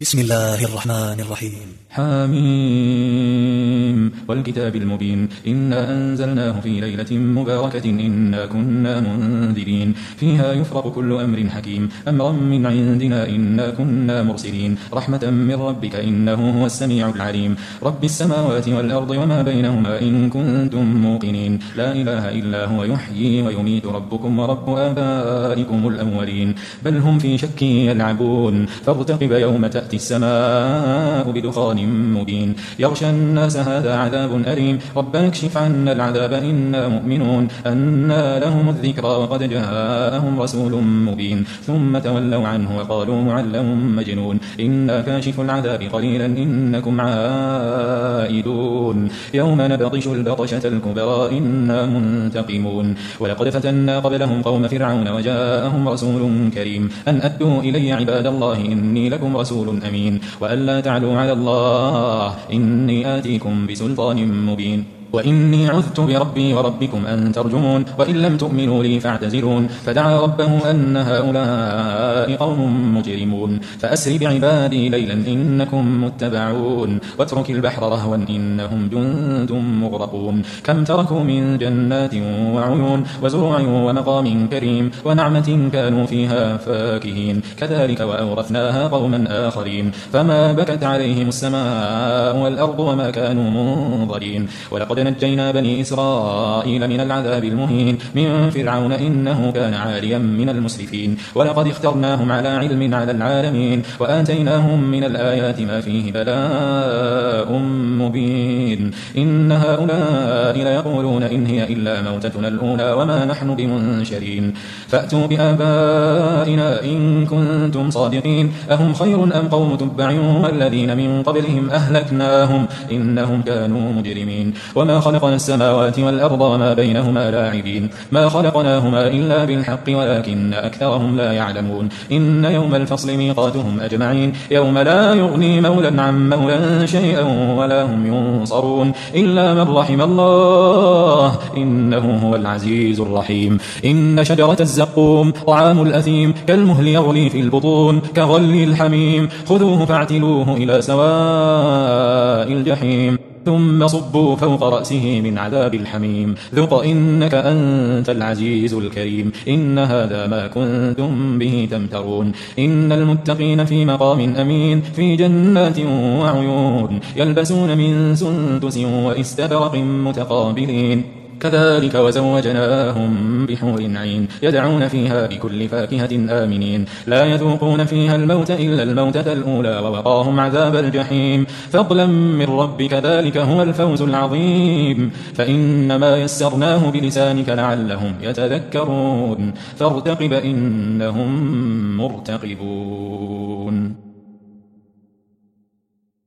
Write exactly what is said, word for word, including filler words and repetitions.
بسم الله الرحمن الرحيم. حميم والكتاب المبين إنا أنزلناه في ليلة مباركة إنا كنا منذرين فيها يفرق كل أمر حكيم أمرا من عندنا إنا كنا مرسلين رحمة من ربك إنه هو السميع العليم رب السماوات والأرض وما بينهما إن كنتم موقنين لا إله إلا هو يحيي ويميت ربكم ورب آبائكم الأولين بل هم في شك يلعبون فارتقب يوم تأتي السماء بدخان مبين يغشى الناس هذا عذاب أليم ربنا اكشف عنا العذاب إنا مؤمنون أنى لهم الذكرى وقد جاءهم رسول مبين ثم تولوا عنه وقالوا معلم مجنون إنا كاشف العذاب قليلا إنكم عائدون يوم نبطش البطشة الكبرى إنا منتقمون ولقد فتنا قبلهم قوم فرعون وجاءهم رسول كريم أن أدوا إلي عباد الله إني لكم رسول أمين وألا تعلوا على الله إني آتيكم بسلطان مبين وإني عذت بربي وربكم أن ترجمون وإن لم تؤمنوا لي فاعتزلون فدعا ربه أن هؤلاء قوم مجرمون فأسر بعبادي ليلا إنكم متبعون واترك البحر رهوا إنهم جند مغرقون كم تركوا من جنات وعيون وزروع ومقام كريم ونعمة كانوا فيها فاكهين كذلك وأورثناها قوما آخرين فما بكت عليهم السماء والأرض وما كانوا منظرين ولقد نجينا بني إسرائيل من العذاب المهين من فرعون إنه كان عاليا من المسرفين ولقد اخترناهم على علم على العالمين وآتيناهم من الآيات ما فيه بلاء مبين إن هؤلاء ليقولون إن هي إلا موتتنا الأولى وما نحن بمنشرين فأتوا بآبائنا إن كنتم صادقين أهم خير أم قوم تبع والذين من قبلهم أهلكناهم إنهم كانوا مجرمين وما خلقنا السماوات والأرض وما بينهما لاعبين ما خلقناهما إلا بالحق ولكن أكثرهم لا يعلمون إن يوم الفصل ميقاتهم أجمعين يوم لا يغني مولا عن مولا شيئا ولا هم ينصرون إلا من رحم الله إنه هو العزيز الرحيم إن شجرة الزقوم طعام الأثيم كالمهل يغلي في البطون كغلي الحميم خذوه فاعتلوه إلى سواء الجحيم ثم صبوا فوق رأسه من عذاب الحميم ذق إنك أنت العزيز الكريم إن هذا ما كنتم به تمترون إن المتقين في مقام أمين في جنات وعيون يلبسون من سندس وإستبرق متقابلين كذلك وزوجناهم بحور عين يدعون فيها بكل فاكهة آمنين لا يذوقون فيها الموت إلا الموتة الأولى ووقاهم عذاب الجحيم فضلا من ربك ذلك هو الفوز العظيم فإنما يسرناه بلسانك لعلهم يتذكرون فارتقب إنهم مرتقبون.